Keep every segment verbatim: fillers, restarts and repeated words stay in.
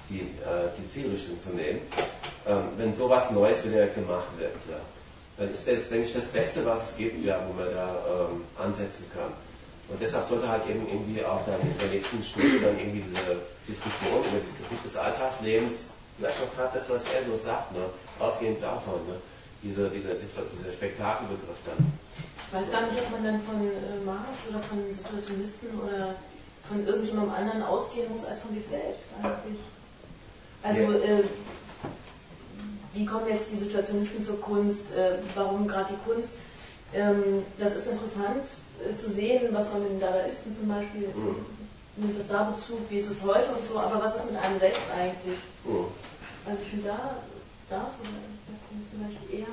die, äh, die Zielrichtung zu nehmen, ähm, wenn sowas Neues wieder gemacht wird, ja, dann ist das, denke ich, das Beste, was es gibt, ja, wo man da ähm, ansetzen kann. Und deshalb sollte halt eben irgendwie auch dann in der nächsten Stunde dann irgendwie diese Diskussion über das Gebiet des Alltagslebens, vielleicht auch gerade das, was er so sagt, ne, ausgehend davon, ne, diese, dieser, dieser Spektakelbegriff dann. Ich weiß gar nicht, ob man dann von äh, Marx oder von Situationisten oder von irgendjemandem anderen ausgehen muss als von sich selbst eigentlich. Also äh, wie kommen jetzt die Situationisten zur Kunst? Äh, warum gerade die Kunst? Ähm, das ist interessant äh, zu sehen, was man mit den Dadaisten zum Beispiel mhm. nimmt das da Bezug, wie ist es heute und so, aber was ist mit einem selbst eigentlich? Mhm. Also ich finde da, da so vielleicht eher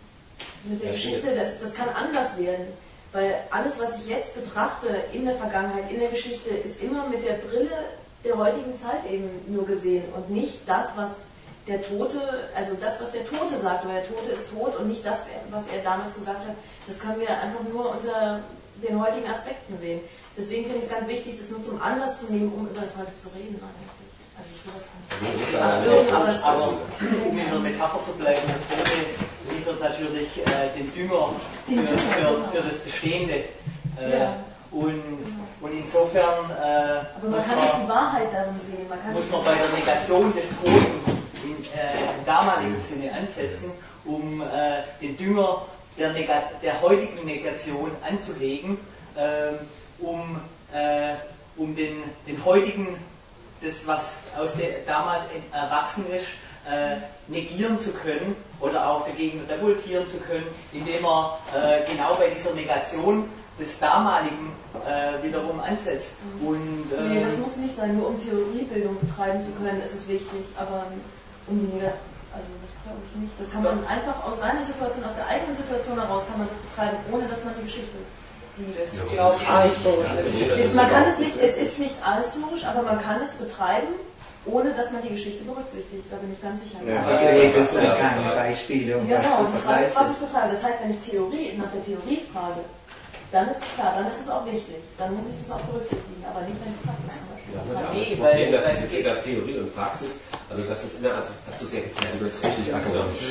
mit der ja, Geschichte, das, das kann anders werden. Weil alles, was ich jetzt betrachte in der Vergangenheit, in der Geschichte, ist immer mit der Brille der heutigen Zeit eben nur gesehen und nicht das, was der Tote, also das, was der Tote sagt, weil der Tote ist tot und nicht das, was er damals gesagt hat, das können wir einfach nur unter den heutigen Aspekten sehen. Deswegen finde ich es ganz wichtig, das nur zum Anlass zu nehmen, um über das heute zu reden. Also ich will das gar nicht. Aber, aber, aber um in der Metapher zu bleiben, der Tote liefert natürlich äh, den Dünger für, für, für das Bestehende. Äh, ja. Und, und insofern äh, aber man kann nicht die Wahrheit darin sehen. Man kann muss man bei der Negation des Toten in, äh, im damaligen Sinne ansetzen, um äh, den Dünger der, Negat der heutigen Negation anzulegen, äh, um, äh, um den, den heutigen, das was aus der damals erwachsen ist, äh, negieren zu können oder auch dagegen revoltieren zu können, indem er äh, genau bei dieser Negation des damaligen äh, wiederum ansetzt. Und, äh, nee, das muss nicht sein, nur um Theoriebildung betreiben zu können, ist es wichtig, aber um die Negation, also das glaube ich nicht. Das kann man einfach aus seiner Situation, aus der eigenen Situation heraus kann man das betreiben, ohne dass man die Geschichte sieht. Das ist, glaube ich, nicht. Man kann es nicht, es ist nicht ahistorisch, aber man kann es betreiben, ohne dass man die Geschichte berücksichtigt. Da bin ich ganz sicher. Ja, aber das sind keine Beispiele, um ja, was genau, zu die Frage ist, was ich vergleichen. betreibe. Das heißt, wenn ich Theorie, nach der Theorie frage, dann ist es klar, dann ist es auch wichtig. Dann muss ich das auch berücksichtigen, aber nicht, wenn ich Praxis zum Beispiel ja, betreibe. Nee, weil das, das, das, das Theorie und Praxis, also das ist immer als, als so sehr also das ist richtig akademisch.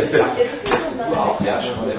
Du auch, ja, schon. Es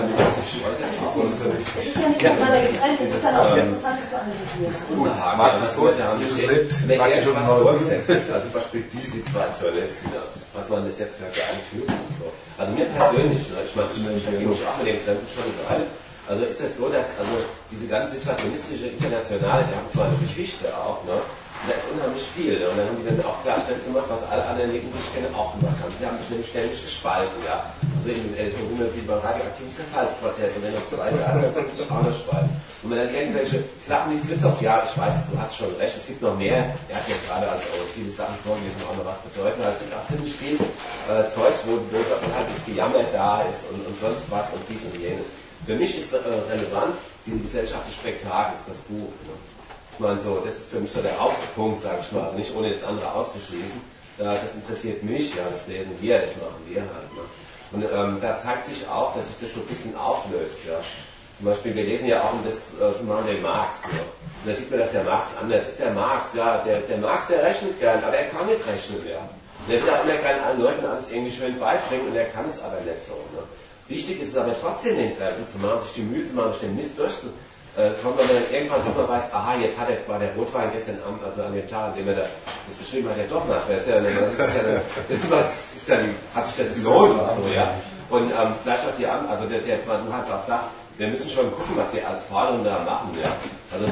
ist ja nicht voneinander getrennt, es ist dann auch interessant zu analysieren. Gut, Marx ist tot, Jesus lebt, wenn er etwas vorgesetzt hat, also zum Beispiel die Situation ist, was man das jetzt für geeignet lösen und so. Also mir persönlich, ich meine, ich beschäftige mich auch mit dem Fremden schon überall. Also ist es so, dass also diese ganze situationistische Internationale, die haben zwar eine Geschichte auch, ne? Und da ist unheimlich viel. Ne? Und dann haben die dann auch klar gemacht, was alle anderen Nebengeschäfte auch gemacht haben. Die haben sich nämlich ständig gespalten, ja. Also in äh, so wie beim radioaktiven Zerfallsprozess und dann noch zwei Jahre dann sich auch noch spalten. Und wenn dann irgendwelche Sachen, wie Christoph, ja, ich weiß, du hast schon recht, es gibt noch mehr. Er hat ja gerade also viele Sachen vorgelesen, auch noch was bedeuten. Also es gibt auch ziemlich viel äh, Zeug, wo, wo halt das Gejammer da ist und, und sonst was und dies und jenes. Für mich ist äh, relevant diese Gesellschaft des Spektakels, das Buch. Ne? Ich meine, so, das ist für mich so der Hauptpunkt, sage ich mal, also nicht ohne das andere auszuschließen. Äh, das interessiert mich, ja, das lesen wir, das machen wir halt. Ne? Und ähm, da zeigt sich auch, dass sich das so ein bisschen auflöst. Ja? Zum Beispiel, wir lesen ja auch um das äh, machen den Marx. Ne? Und da sieht man, dass der Marx anders ist. Der Marx, ja, der, der Marx, der rechnet gern, aber er kann nicht rechnen mehr. Der will auch immer gerne allen Leuten alles irgendwie schön beibringen und er kann es aber nicht so. Ne? Wichtig ist es aber trotzdem, den Fremden zu machen, sich die Mühe zu machen, sich den Mist durchzukommen, wenn man dann irgendwann immer weiß, aha, jetzt hat er, war der Rotwein gestern Abend, also an dem Tag, an dem er da das geschrieben hat, ja doch nach. Das ist ja, das ist ja, das ist ja, hat sich das gelohnt und so, ja. Und ähm, vielleicht auch die anderen, also der, der, du halt auch sagst, wir müssen schon gucken, was die als Forderungen da machen, ja. Also